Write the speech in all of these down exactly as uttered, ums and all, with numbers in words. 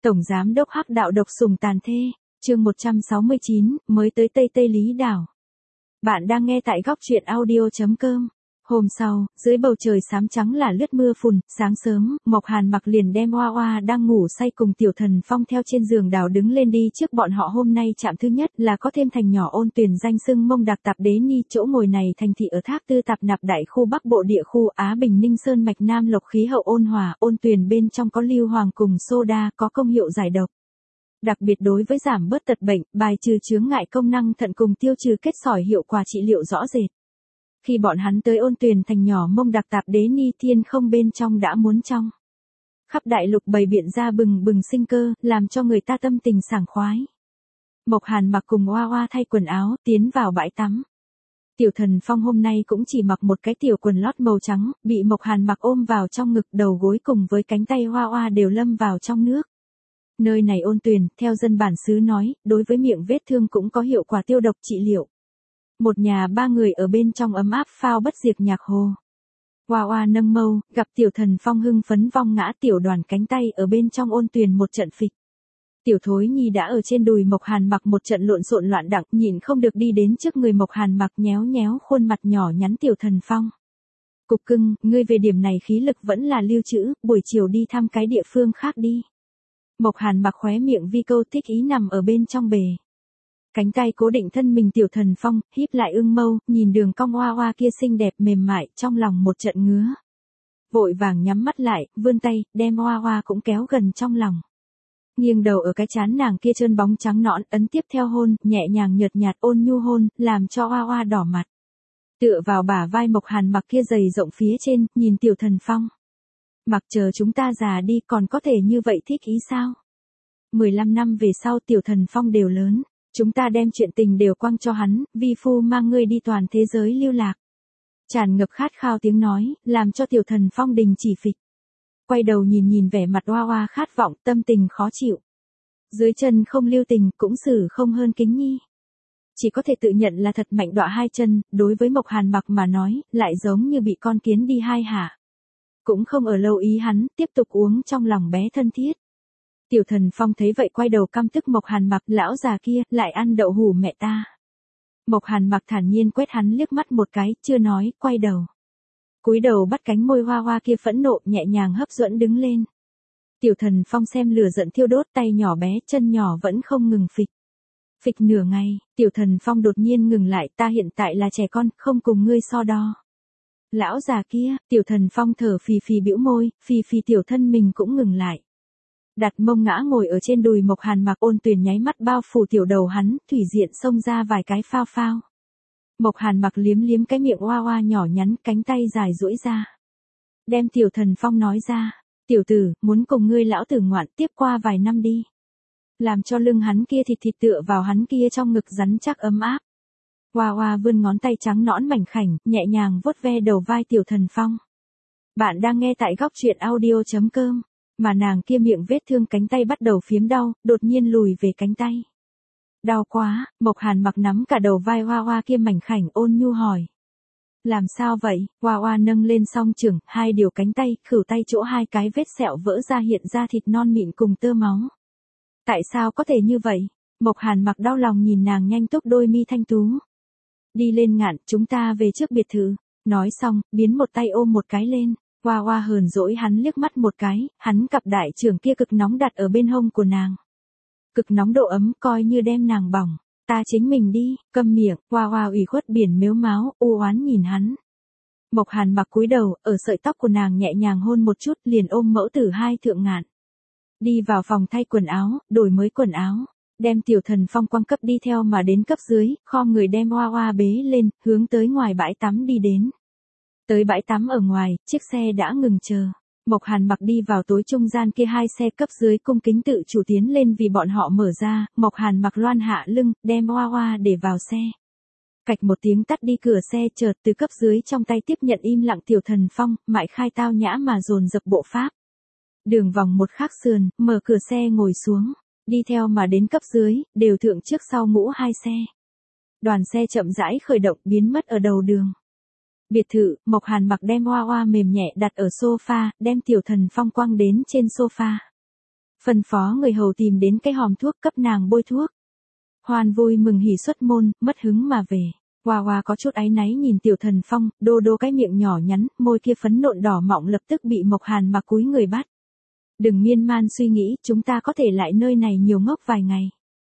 Tổng Giám đốc Hắc Đạo độc sủng tàn thê, chương một trăm sáu mươi chín, mới tới Tây Tây Lý Đảo. Bạn đang nghe tại góc truyện audio chấm com. Hôm sau, dưới bầu trời xám trắng là lướt mưa phùn, sáng sớm, Mộc Hàn Mặc liền đem Hoa Hoa đang ngủ say cùng Tiểu Thần Phong theo trên giường đào đứng lên đi trước bọn họ. Hôm nay trạm thứ nhất là có thêm thành nhỏ Ôn Tuyền danh xưng Mông Đặc Tạp Đế Ni, chỗ ngồi này thành thị ở Thác Tư Tạp Nạp Đại khu Bắc Bộ địa khu Á Bình Ninh Sơn Mạch Nam Lộc, khí hậu ôn hòa. Ôn Tuyền bên trong có lưu hoàng cùng soda, có công hiệu giải độc. Đặc biệt đối với giảm bớt tật bệnh, bài trừ chướng ngại công năng thận cùng tiêu trừ kết sỏi, hiệu quả trị liệu rõ rệt. Khi bọn hắn tới Ôn Tuyền thành nhỏ Mông Đặc Tạp Đế Ni, thiên không bên trong đã muốn trong. Khắp đại lục bày biện ra bừng bừng sinh cơ, làm cho người ta tâm tình sảng khoái. Mộc Hàn Mặc cùng Hoa Hoa thay quần áo, tiến vào bãi tắm. Tiểu Thần Phong hôm nay cũng chỉ mặc một cái tiểu quần lót màu trắng, bị Mộc Hàn Mặc ôm vào trong ngực, đầu gối cùng với cánh tay Hoa Hoa đều lâm vào trong nước. Nơi này Ôn Tuyền, theo dân bản xứ nói, đối với miệng vết thương cũng có hiệu quả tiêu độc trị liệu. Một nhà ba người ở bên trong ấm áp phao bất diệt nhạc hồ. Hoa Hoa nâng mâu, gặp Tiểu Thần Phong hưng phấn vong ngã, Tiểu Đoàn cánh tay ở bên trong Ôn Tuyền một trận phịch. Tiểu Thối Nhi đã ở trên đùi Mộc Hàn Mặc một trận lộn xộn loạn đặng, nhịn không được đi đến trước người Mộc Hàn Mặc nhéo nhéo khuôn mặt nhỏ nhắn Tiểu Thần Phong. Cục cưng, ngươi về điểm này khí lực vẫn là lưu trữ, buổi chiều đi thăm cái địa phương khác đi. Mộc Hàn Mặc khóe miệng vi câu thích ý nằm ở bên trong bề. Cánh tay cố định thân mình Tiểu Thần Phong, híp lại ưng mâu, nhìn đường cong Hoa Hoa kia xinh đẹp mềm mại, trong lòng một trận ngứa. Vội vàng nhắm mắt lại, vươn tay, đem Hoa Hoa cũng kéo gần trong lòng. Nghiêng đầu ở cái trán nàng kia trơn bóng trắng nõn, ấn tiếp theo hôn, nhẹ nhàng nhợt nhạt ôn nhu hôn, làm cho Hoa Hoa đỏ mặt. Tựa vào bả vai Mộc Hàn Mặc kia dày rộng phía trên, nhìn Tiểu Thần Phong. Mặc chờ chúng ta già đi còn có thể như vậy thích ý sao? mười lăm năm về sau Tiểu Thần Phong đều lớn. Chúng ta đem chuyện tình đều quăng cho hắn, vi phu mang ngươi đi toàn thế giới lưu lạc. Tràn ngập khát khao tiếng nói, làm cho Tiểu Thần Phong đình chỉ phịch. Quay đầu nhìn nhìn vẻ mặt Hoa Hoa khát vọng, tâm tình khó chịu. Dưới chân không lưu tình, cũng xử không hơn Kính Nhi. Chỉ có thể tự nhận là thật mạnh đọa hai chân, đối với Mộc Hàn Mặc mà nói, lại giống như bị con kiến đi hai hả. Cũng không ở lâu ý hắn, tiếp tục uống trong lòng bé thân thiết. Tiểu Thần Phong thấy vậy quay đầu căm tức Mộc Hàn Mặc, lão già kia, lại ăn đậu hủ mẹ ta. Mộc Hàn Mặc thản nhiên quét hắn liếc mắt một cái, chưa nói, quay đầu. Cúi đầu bắt cánh môi Hoa Hoa kia phẫn nộ, nhẹ nhàng hấp dẫn đứng lên. Tiểu Thần Phong xem lửa giận thiêu đốt, tay nhỏ bé, chân nhỏ vẫn không ngừng phịch. Phịch nửa ngày, Tiểu Thần Phong đột nhiên ngừng lại, ta hiện tại là trẻ con, không cùng ngươi so đo. Lão già kia, Tiểu Thần Phong thở phì phì bĩu môi, phì phì tiểu thân mình cũng ngừng lại. Đặt mông ngã ngồi ở trên đùi Mộc Hàn Mặc, Ôn Tuyền nháy mắt bao phủ tiểu đầu hắn, thủy diện xông ra vài cái phao phao. Mộc Hàn Mặc liếm liếm cái miệng Hoa Hoa nhỏ nhắn, cánh tay dài duỗi ra. Đem Tiểu Thần Phong nói ra, tiểu tử, muốn cùng ngươi lão tử ngoạn tiếp qua vài năm đi. Làm cho lưng hắn kia thịt thịt tựa vào hắn kia trong ngực rắn chắc ấm áp. Hoa Hoa vươn ngón tay trắng nõn mảnh khảnh, nhẹ nhàng vuốt ve đầu vai Tiểu Thần Phong. Bạn đang nghe tại góc truyện audio chấm com. Mà nàng kia miệng vết thương cánh tay bắt đầu phiếm đau, đột nhiên lùi về cánh tay. Đau quá, Mộc Hàn Mặc nắm cả đầu vai Hoa Hoa kia mảnh khảnh, ôn nhu hỏi. Làm sao vậy? Hoa Hoa nâng lên song chưởng, hai điều cánh tay, khửu tay chỗ hai cái vết sẹo vỡ ra hiện ra thịt non mịn cùng tơ máu. Tại sao có thể như vậy? Mộc Hàn Mặc đau lòng nhìn nàng nhanh túc đôi mi thanh tú. Đi lên ngạn, chúng ta về trước biệt thự. Nói xong, biến một tay ôm một cái lên. Hoa Hoa hờn dỗi hắn liếc mắt một cái, hắn cặp đại trưởng kia cực nóng đặt ở bên hông của nàng. Cực nóng độ ấm coi như đem nàng bỏng. Ta chính mình đi, câm miệng. Hoa Hoa ủy khuất biển mếu máo, u oán nhìn hắn. Mộc Hàn Mặc cúi đầu, ở sợi tóc của nàng nhẹ nhàng hôn một chút, liền ôm mẫu tử hai thượng ngạn. Đi vào phòng thay quần áo, đổi mới quần áo. Đem Tiểu Thần Phong quăng cấp đi theo mà đến cấp dưới, khom người đem Hoa Hoa bế lên, hướng tới ngoài bãi tắm đi đến. Tới bãi tắm ở ngoài, chiếc xe đã ngừng chờ. Mộc Hàn Mặc đi vào tối trung gian kia, hai xe cấp dưới cung kính tự chủ tiến lên vì bọn họ mở ra. Mộc Hàn Mặc loan hạ lưng, đem Hoa Hoa để vào xe. Cạch một tiếng tắt đi cửa xe, chợt từ cấp dưới trong tay tiếp nhận im lặng Tiểu Thần Phong, mại khai tao nhã mà dồn dập bộ pháp. Đường vòng một khắc sườn, mở cửa xe ngồi xuống, đi theo mà đến cấp dưới, đều thượng trước sau mũ hai xe. Đoàn xe chậm rãi khởi động, biến mất ở đầu đường. Biệt thự, Mộc Hàn Mặc đem Hoa Hoa mềm nhẹ đặt ở sofa, đem Tiểu Thần Phong quăng đến trên sofa. Phân phó người hầu tìm đến cái hòm thuốc cấp nàng bôi thuốc. Hoan vui mừng hỉ xuất môn, mất hứng mà về. Hoa Hoa có chút áy náy nhìn Tiểu Thần Phong, đô đô cái miệng nhỏ nhắn, môi kia phấn nộn đỏ mọng lập tức bị Mộc Hàn Mặc cúi người bắt. Đừng miên man suy nghĩ, chúng ta có thể lại nơi này nhiều ngốc vài ngày.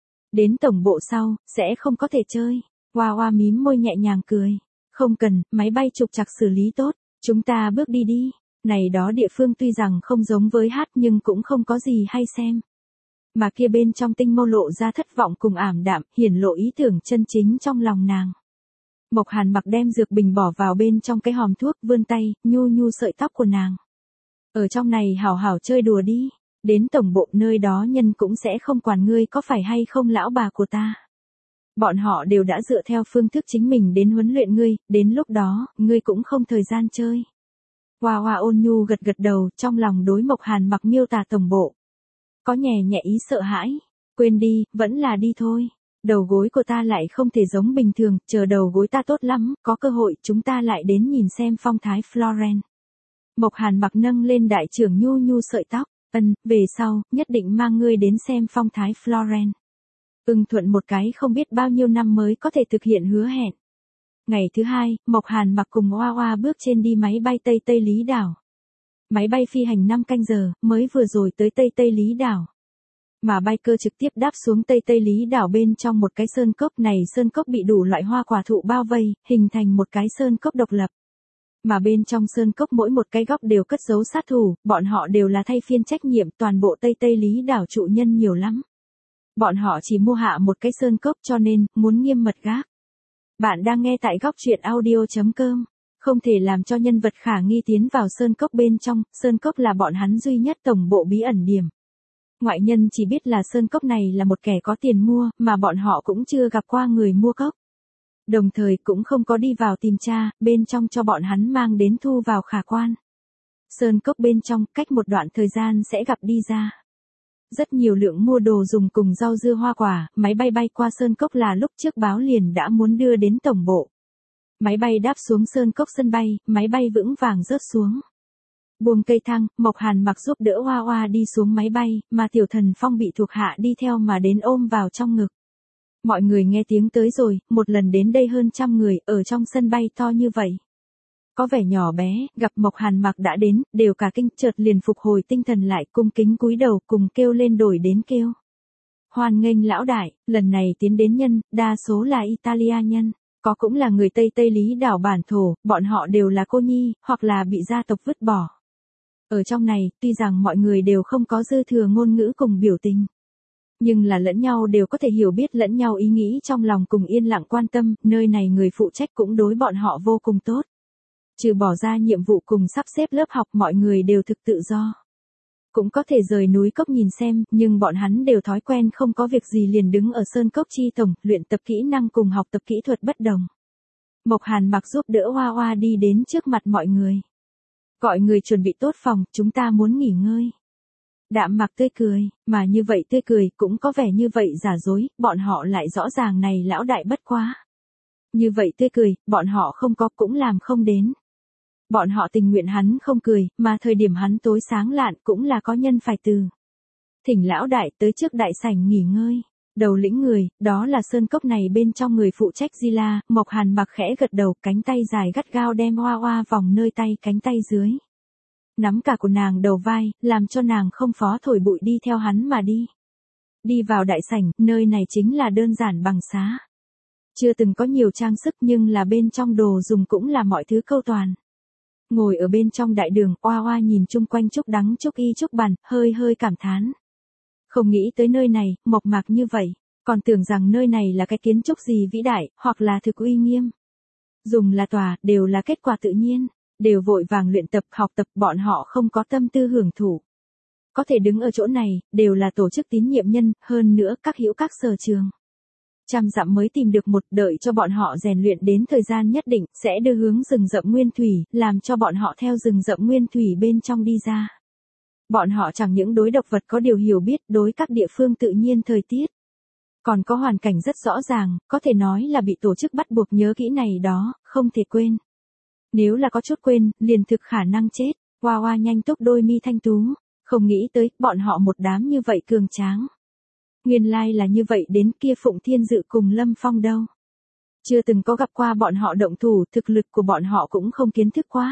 Đến tổng bộ sau, sẽ không có thể chơi. Hoa Hoa mím môi nhẹ nhàng cười. Không cần, máy bay trục trặc xử lý tốt, chúng ta bước đi đi. Này đó địa phương tuy rằng không giống với hát nhưng cũng không có gì hay xem. Mà kia bên trong Tinh Mâu lộ ra thất vọng cùng ảm đạm, hiển lộ ý tưởng chân chính trong lòng nàng. Mộc Hàn Mặc đem dược bình bỏ vào bên trong cái hòm thuốc, vươn tay, nhu nhu sợi tóc của nàng. Ở trong này hảo hảo chơi đùa đi, đến tổng bộ nơi đó nhân cũng sẽ không quản ngươi có phải hay không lão bà của ta. Bọn họ đều đã dựa theo phương thức chính mình đến huấn luyện ngươi, đến lúc đó, ngươi cũng không thời gian chơi. Hoa Hoa ôn nhu gật gật đầu, trong lòng đối Mộc Hàn Mặc miêu tả tổng bộ. Có nhẹ nhẹ ý sợ hãi, quên đi, vẫn là đi thôi. Đầu gối của ta lại không thể giống bình thường, chờ đầu gối ta tốt lắm, có cơ hội chúng ta lại đến nhìn xem phong thái Florence. Mộc Hàn Mặc nâng lên đại trưởng nhu nhu sợi tóc, ân, về sau, nhất định mang ngươi đến xem phong thái Florence. Ưng thuận một cái không biết bao nhiêu năm mới có thể thực hiện hứa hẹn. Ngày thứ hai, Mộc Hàn Mặc cùng Hoa Hoa bước trên đi máy bay Tây Tây Lý đảo. Máy bay phi hành năm canh giờ, mới vừa rồi tới Tây Tây Lý đảo. Mà bay cơ trực tiếp đáp xuống Tây Tây Lý đảo bên trong một cái sơn cốc này, sơn cốc bị đủ loại hoa quả thụ bao vây, hình thành một cái sơn cốc độc lập. Mà bên trong sơn cốc mỗi một cái góc đều cất giấu sát thủ, bọn họ đều là thay phiên trách nhiệm, toàn bộ Tây Tây Lý đảo trụ nhân nhiều lắm. Bọn họ chỉ mua hạ một cái sơn cốc cho nên, muốn nghiêm mật gác. Bạn đang nghe tại góc truyện audio chấm com. Không thể làm cho nhân vật khả nghi tiến vào sơn cốc bên trong, sơn cốc là bọn hắn duy nhất tổng bộ bí ẩn điểm. Ngoại nhân chỉ biết là sơn cốc này là một kẻ có tiền mua, mà bọn họ cũng chưa gặp qua người mua cốc. Đồng thời cũng không có đi vào tìm tra, bên trong cho bọn hắn mang đến thu vào khả quan. Sơn cốc bên trong, cách một đoạn thời gian sẽ gặp đi ra. Rất nhiều lượng mua đồ dùng cùng rau dưa hoa quả, máy bay bay qua sơn cốc là lúc trước báo liền đã muốn đưa đến tổng bộ. Máy bay đáp xuống sơn cốc sân bay, máy bay vững vàng rớt xuống. Buông cây thang, Mộc Hàn Mặc giúp đỡ Hoa Hoa đi xuống máy bay, mà Tiểu Thần Phong bị thuộc hạ đi theo mà đến ôm vào trong ngực. Mọi người nghe tiếng tới rồi, một lần đến đây hơn trăm người, ở trong sân bay to như vậy. Có vẻ nhỏ bé, gặp Mộc Hàn Mặc đã đến, đều cả kinh, chợt liền phục hồi tinh thần lại, cung kính cúi đầu cùng kêu lên đổi đến kêu. Hoan nghênh lão đại, lần này tiến đến nhân, đa số là Italia nhân. Có cũng là người Tây Tây Lý đảo bản thổ, bọn họ đều là cô nhi, hoặc là bị gia tộc vứt bỏ. Ở trong này, tuy rằng mọi người đều không có dư thừa ngôn ngữ cùng biểu tình. Nhưng là lẫn nhau đều có thể hiểu biết lẫn nhau ý nghĩ trong lòng cùng yên lặng quan tâm, nơi này người phụ trách cũng đối bọn họ vô cùng tốt. Trừ bỏ ra nhiệm vụ cùng sắp xếp lớp học mọi người đều thực tự do. Cũng có thể rời núi cốc nhìn xem, nhưng bọn hắn đều thói quen không có việc gì liền đứng ở sơn cốc chi tổng, luyện tập kỹ năng cùng học tập kỹ thuật bất đồng. Mộc Hàn Mặc giúp đỡ Hoa Hoa đi đến trước mặt mọi người. Gọi người chuẩn bị tốt phòng, chúng ta muốn nghỉ ngơi. Đạm Mặc tươi cười, mà như vậy tươi cười cũng có vẻ như vậy giả dối, bọn họ lại rõ ràng này lão đại bất quá. Như vậy tươi cười, bọn họ không có cũng làm không đến. Bọn họ tình nguyện hắn không cười, mà thời điểm hắn tối sáng lạn cũng là có nhân phải từ. Thỉnh lão đại tới trước đại sảnh nghỉ ngơi. Đầu lĩnh người, đó là sơn cốc này bên trong người phụ trách Di La, Mộc Hàn Mặc khẽ gật đầu, cánh tay dài gắt gao đem Hoa Hoa vòng nơi tay cánh tay dưới. Nắm cả của nàng đầu vai, làm cho nàng không phó thổi bụi đi theo hắn mà đi. Đi vào đại sảnh, nơi này chính là đơn giản bằng xá. Chưa từng có nhiều trang sức nhưng là bên trong đồ dùng cũng là mọi thứ câu toàn. Ngồi ở bên trong đại đường, Hoa Hoa nhìn chung quanh trúc đắng trúc y trúc bàn, hơi hơi cảm thán. Không nghĩ tới nơi này, mộc mạc như vậy, còn tưởng rằng nơi này là cái kiến trúc gì vĩ đại, hoặc là thực uy nghiêm. Dùng là tòa, đều là kết quả tự nhiên, đều vội vàng luyện tập, học tập, bọn họ không có tâm tư hưởng thụ. Có thể đứng ở chỗ này, đều là tổ chức tín nhiệm nhân, hơn nữa các hữu các sở trường. Trăm dặm mới tìm được một, đợi cho bọn họ rèn luyện đến thời gian nhất định, sẽ đưa hướng rừng rậm nguyên thủy, làm cho bọn họ theo rừng rậm nguyên thủy bên trong đi ra. Bọn họ chẳng những đối độc vật có điều hiểu biết, đối các địa phương tự nhiên thời tiết. Còn có hoàn cảnh rất rõ ràng, có thể nói là bị tổ chức bắt buộc nhớ kỹ này đó, không thể quên. Nếu là có chút quên, liền thực khả năng chết. Hoa Hoa nhanh túc đôi mi thanh tú. Không nghĩ tới, bọn họ một đám như vậy cường tráng. Nguyên lai là như vậy, đến kia Phụng Thiên Dự cùng Lâm Phong đâu. Chưa từng có gặp qua bọn họ động thủ, thực lực của bọn họ cũng không kiến thức quá.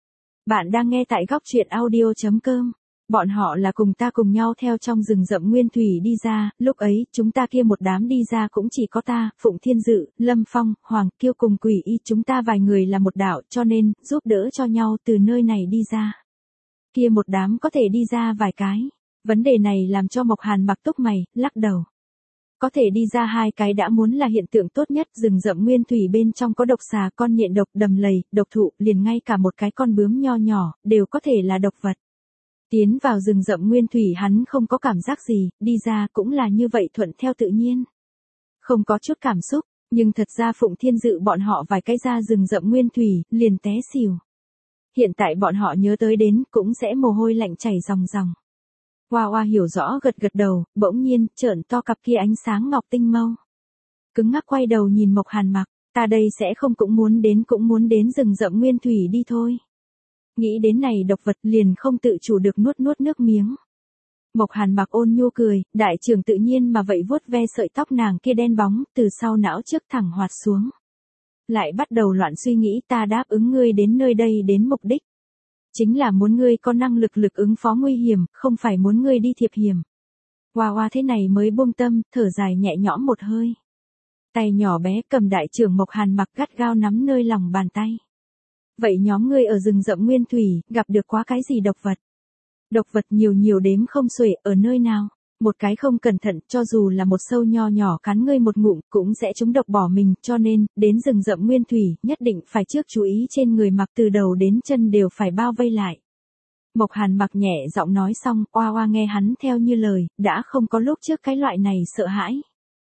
Bạn đang nghe tại góc truyện audio.com. Bọn họ là cùng ta cùng nhau theo trong rừng rậm nguyên thủy đi ra, lúc ấy, chúng ta kia một đám đi ra cũng chỉ có ta, Phụng Thiên Dự, Lâm Phong, Hoàng Kiêu cùng Quỷ Y, chúng ta vài người là một đạo, cho nên, giúp đỡ cho nhau từ nơi này đi ra. Kia một đám có thể đi ra vài cái. Vấn đề này làm cho Mộc Hàn mặc túc mày, lắc đầu. Có thể đi ra hai cái đã muốn là hiện tượng tốt nhất, rừng rậm nguyên thủy bên trong có độc xà, con nhện độc, đầm lầy, độc thụ, liền ngay cả một cái con bướm nho nhỏ, đều có thể là độc vật. Tiến vào rừng rậm nguyên thủy hắn không có cảm giác gì, đi ra cũng là như vậy thuận theo tự nhiên. Không có chút cảm xúc, nhưng thật ra Phụng Thiên Dự bọn họ vài cái ra rừng rậm nguyên thủy, liền té xỉu. Hiện tại bọn họ nhớ tới đến, cũng sẽ mồ hôi lạnh chảy ròng ròng. Hoa Hoa hiểu rõ gật gật đầu, bỗng nhiên, trợn to cặp kia ánh sáng ngọc tinh mâu. Cứng ngắc quay đầu nhìn Mộc Hàn mặc, ta đây sẽ không cũng muốn đến cũng muốn đến rừng rậm nguyên thủy đi thôi. Nghĩ đến này độc vật liền không tự chủ được nuốt nuốt nước miếng. Mộc Hàn mặc ôn nhu cười, đại trưởng tự nhiên mà vậy vuốt ve sợi tóc nàng kia đen bóng, từ sau não trước thẳng hoạt xuống. Lại bắt đầu loạn suy nghĩ, ta đáp ứng ngươi đến nơi đây đến mục đích. Chính là muốn ngươi có năng lực lực ứng phó nguy hiểm, không phải muốn ngươi đi thiệp hiểm. Hoa Hoa thế này mới buông tâm, thở dài nhẹ nhõm một hơi. Tay nhỏ bé cầm đại trưởng Mộc Hàn mặc gắt gao nắm nơi lòng bàn tay. Vậy nhóm ngươi ở rừng rậm nguyên thủy, gặp được quá cái gì độc vật? Độc vật nhiều nhiều đếm không xuể, ở nơi nào? Một cái không cẩn thận, cho dù là một sâu nho nhỏ cắn ngươi một ngụm, cũng sẽ trúng độc bỏ mình, cho nên, đến rừng rậm nguyên thủy, nhất định phải trước chú ý trên người mặc từ đầu đến chân đều phải bao vây lại. Mộc Hàn mặc nhẹ giọng nói xong, Oa Oa nghe hắn theo như lời, đã không có lúc trước cái loại này sợ hãi.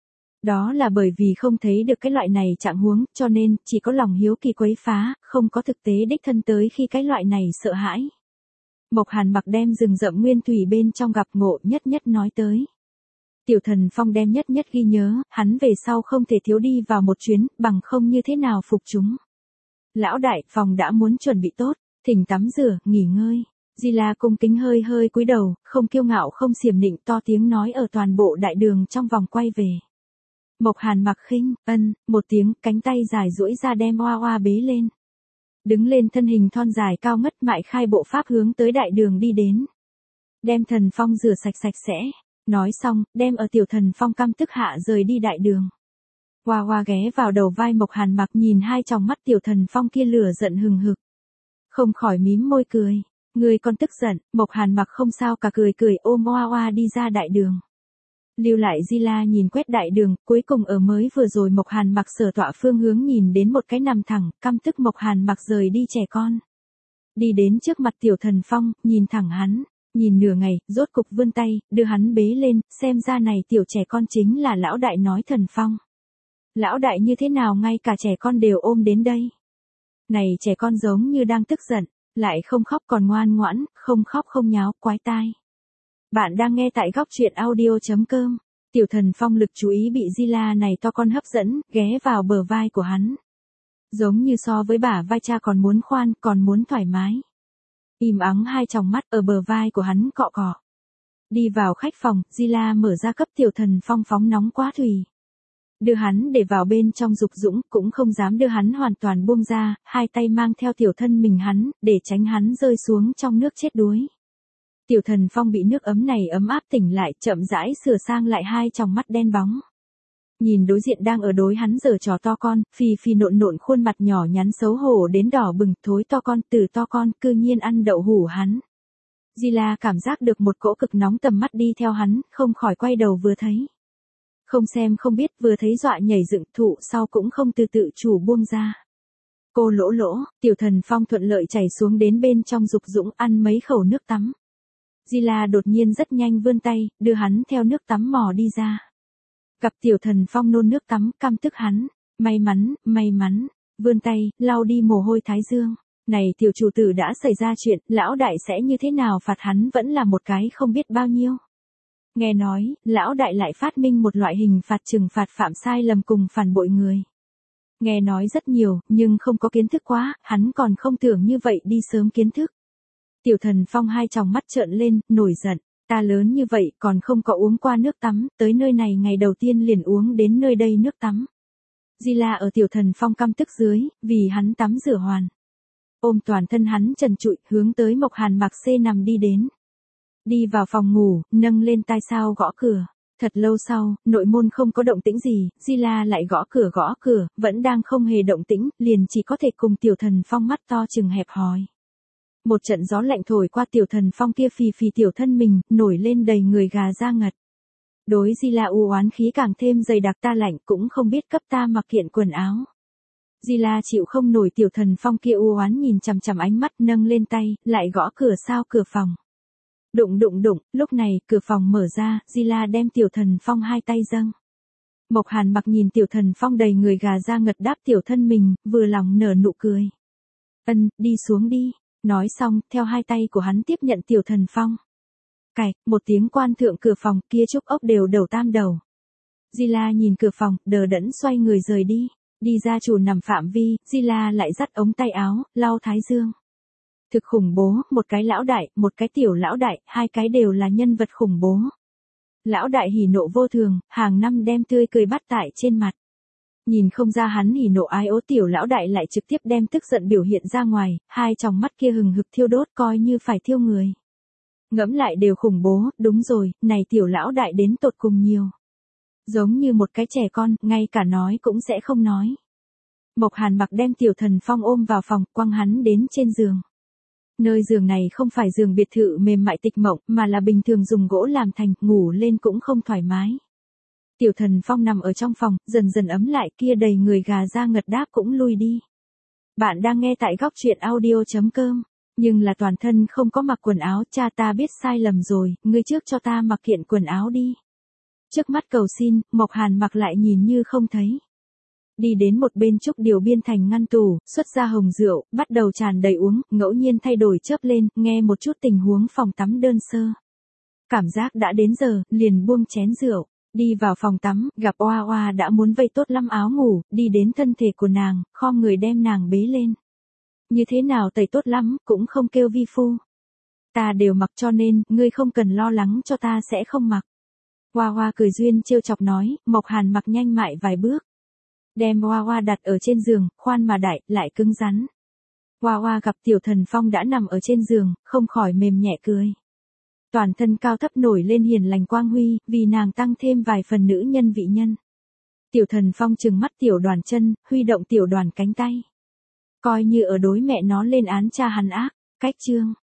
Đó là bởi vì không thấy được cái loại này trạng huống, cho nên, chỉ có lòng hiếu kỳ quấy phá, không có thực tế đích thân tới khi cái loại này sợ hãi. Mộc Hàn mặc đem rừng rậm nguyên thủy bên trong gặp ngộ nhất nhất nói tới. Tiểu Thần Phong đem nhất nhất ghi nhớ, hắn về sau không thể thiếu đi vào một chuyến, bằng không như thế nào phục chúng. Lão đại, phòng đã muốn chuẩn bị tốt, thỉnh tắm rửa, nghỉ ngơi. Di La cung kính hơi hơi cúi đầu, không kiêu ngạo không xiểm nịnh, to tiếng nói ở toàn bộ đại đường trong vòng quay về. Mộc Hàn mặc khinh, ân, một tiếng, cánh tay dài duỗi ra đem Oa Oa bế lên. Đứng lên thân hình thon dài cao ngất mại khai bộ pháp hướng tới đại đường đi đến. Đem Thần Phong rửa sạch sạch sẽ. Nói xong, đem ở Tiểu Thần Phong căm tức hạ rời đi đại đường. Hoa Hoa ghé vào đầu vai Mộc Hàn mặc nhìn hai tròng mắt Tiểu Thần Phong kia lửa giận hừng hực. Không khỏi mím môi cười. Người còn tức giận, Mộc Hàn mặc không sao cả cười cười ôm Hoa Hoa đi ra đại đường. Lưu lại Di La nhìn quét đại đường, cuối cùng ở mới vừa rồi Mộc Hàn mặc sở tọa phương hướng nhìn đến một cái nằm thẳng, căm tức Mộc Hàn mặc rời đi trẻ con. Đi đến trước mặt Tiểu Thần Phong, nhìn thẳng hắn, nhìn nửa ngày, rốt cục vươn tay, đưa hắn bế lên, xem ra này tiểu trẻ con chính là lão đại nói Thần Phong. Lão đại như thế nào ngay cả trẻ con đều ôm đến đây. Này trẻ con giống như đang tức giận, lại không khóc còn ngoan ngoãn, không khóc không nháo, quái tai. Bạn đang nghe tại góc truyện audio.com. Tiểu Thần Phong lực chú ý bị Di La này to con hấp dẫn, ghé vào bờ vai của hắn. Giống như so với bả vai cha còn muốn khoan, còn muốn thoải mái. Im ắng hai tròng mắt ở bờ vai của hắn cọ cọ. Đi vào khách phòng, Di La mở ra cấp Tiểu Thần Phong phóng nóng quá thủy. Đưa hắn để vào bên trong dục dũng, cũng không dám đưa hắn hoàn toàn buông ra, hai tay mang theo tiểu thân mình hắn, để tránh hắn rơi xuống trong nước chết đuối. Tiểu Thần Phong bị nước ấm này ấm áp tỉnh lại, chậm rãi sửa sang lại hai tròng mắt đen bóng. Nhìn đối diện đang ở đối hắn giở trò to con, phì phì nộn nộn khuôn mặt nhỏ nhắn xấu hổ đến đỏ bừng, thối to con, từ to con, cư nhiên ăn đậu hủ hắn. Di La cảm giác được một cỗ cực nóng tầm mắt đi theo hắn, không khỏi quay đầu vừa thấy. Không xem không biết, vừa thấy dọa nhảy dựng, thụ sau cũng không từ tự chủ buông ra. Cô lỗ lỗ, Tiểu Thần Phong thuận lợi chảy xuống đến bên trong dục dũng ăn mấy khẩu nước tắm. Di La đột nhiên rất nhanh vươn tay, đưa hắn theo nước tắm mò đi ra. Gặp Tiểu Thần Phong nôn nước tắm, căm tức hắn. May mắn, may mắn, vươn tay, lau đi mồ hôi thái dương. Này tiểu chủ tử đã xảy ra chuyện, lão đại sẽ như thế nào phạt hắn vẫn là một cái không biết bao nhiêu. Nghe nói, lão đại lại phát minh một loại hình phạt trừng phạt phạm sai lầm cùng phản bội người. Nghe nói rất nhiều, nhưng không có kiến thức quá, hắn còn không tưởng như vậy đi sớm kiến thức. Tiểu Thần Phong hai tròng mắt trợn lên, nổi giận. Ta lớn như vậy còn không có uống qua nước tắm, tới nơi này ngày đầu tiên liền uống đến nơi đây nước tắm. Zila ở Tiểu Thần Phong căm tức dưới, vì hắn tắm rửa hoàn. Ôm toàn thân hắn trần trụi, hướng tới Mộc Hàn mặc xê nằm đi đến. Đi vào phòng ngủ, nâng lên tai sao gõ cửa. Thật lâu sau, nội môn không có động tĩnh gì, Zila lại gõ cửa gõ cửa, vẫn đang không hề động tĩnh, liền chỉ có thể cùng Tiểu Thần Phong mắt to chừng hẹp hòi. Một trận gió lạnh thổi qua Tiểu Thần Phong kia phì phì tiểu thân mình, nổi lên đầy người gà da ngật. Đối Zila u oán khí càng thêm dày đặc, ta lạnh cũng không biết cấp ta mặc kiện quần áo. Zila chịu không nổi Tiểu Thần Phong kia u oán nhìn chằm chằm ánh mắt, nâng lên tay, lại gõ cửa sao cửa phòng. Đụng đụng đụng, lúc này, cửa phòng mở ra, Zila đem Tiểu Thần Phong hai tay dâng. Mộc Hàn mặc nhìn Tiểu Thần Phong đầy người gà da ngật đáp tiểu thân mình, vừa lòng nở nụ cười. Ân, đi xuống đi. Nói xong, theo hai tay của hắn tiếp nhận Tiểu Thần Phong. Cạch, một tiếng quan thượng cửa phòng, kia trúc ốc đều đầu tam đầu. Zila nhìn cửa phòng, đờ đẫn xoay người rời đi. Đi ra chủ nằm phạm vi, Zila lại dắt ống tay áo, lau thái dương. Thực khủng bố, một cái lão đại, một cái tiểu lão đại, hai cái đều là nhân vật khủng bố. Lão đại hỉ nộ vô thường, hàng năm đem tươi cười bắt tại trên mặt. Nhìn không ra hắn hỉ nộ ái ố, tiểu lão đại lại trực tiếp đem tức giận biểu hiện ra ngoài, hai tròng mắt kia hừng hực thiêu đốt coi như phải thiêu người. Ngẫm lại đều khủng bố, đúng rồi, này tiểu lão đại đến tột cùng nhiều. Giống như một cái trẻ con, ngay cả nói cũng sẽ không nói. Mộc Hàn mặc đem Tiểu Thần Phong ôm vào phòng, quăng hắn đến trên giường. Nơi giường này không phải giường biệt thự mềm mại tịch mộng, mà là bình thường dùng gỗ làm thành, ngủ lên cũng không thoải mái. Tiểu Thần Phong nằm ở trong phòng, dần dần ấm lại, kia đầy người gà da ngật đáp cũng lui đi. Bạn đang nghe tại góc truyện audio chấm com, nhưng là toàn thân không có mặc quần áo, cha ta biết sai lầm rồi, ngươi trước cho ta mặc kiện quần áo đi. Trước mắt cầu xin, Mộc Hàn mặc lại nhìn như không thấy. Đi đến một bên trúc điều biên thành ngăn tủ, xuất ra hồng rượu, bắt đầu tràn đầy uống, ngẫu nhiên thay đổi chớp lên, nghe một chút tình huống phòng tắm đơn sơ. Cảm giác đã đến giờ, liền buông chén rượu, đi vào phòng tắm, gặp Oa Oa đã muốn vây tốt lắm áo ngủ, đi đến thân thể của nàng, khom người đem nàng bế lên. Như thế nào tẩy tốt lắm, cũng không kêu vi phu. Ta đều mặc cho nên, ngươi không cần lo lắng cho ta sẽ không mặc. Oa Oa cười duyên trêu chọc nói, Mộc Hàn mặc nhanh mại vài bước. Đem Oa Oa đặt ở trên giường, khoan mà đại, lại cứng rắn. Oa Oa gặp Tiểu Thần Phong đã nằm ở trên giường, không khỏi mềm nhẹ cười. Toàn thân cao thấp nổi lên hiền lành quang huy, vì nàng tăng thêm vài phần nữ nhân vị nhân. Tiểu Thần Phong trừng mắt tiểu đoàn chân, huy động tiểu đoàn cánh tay. Coi như ở đối mẹ nó lên án cha hắn ác, cách chương.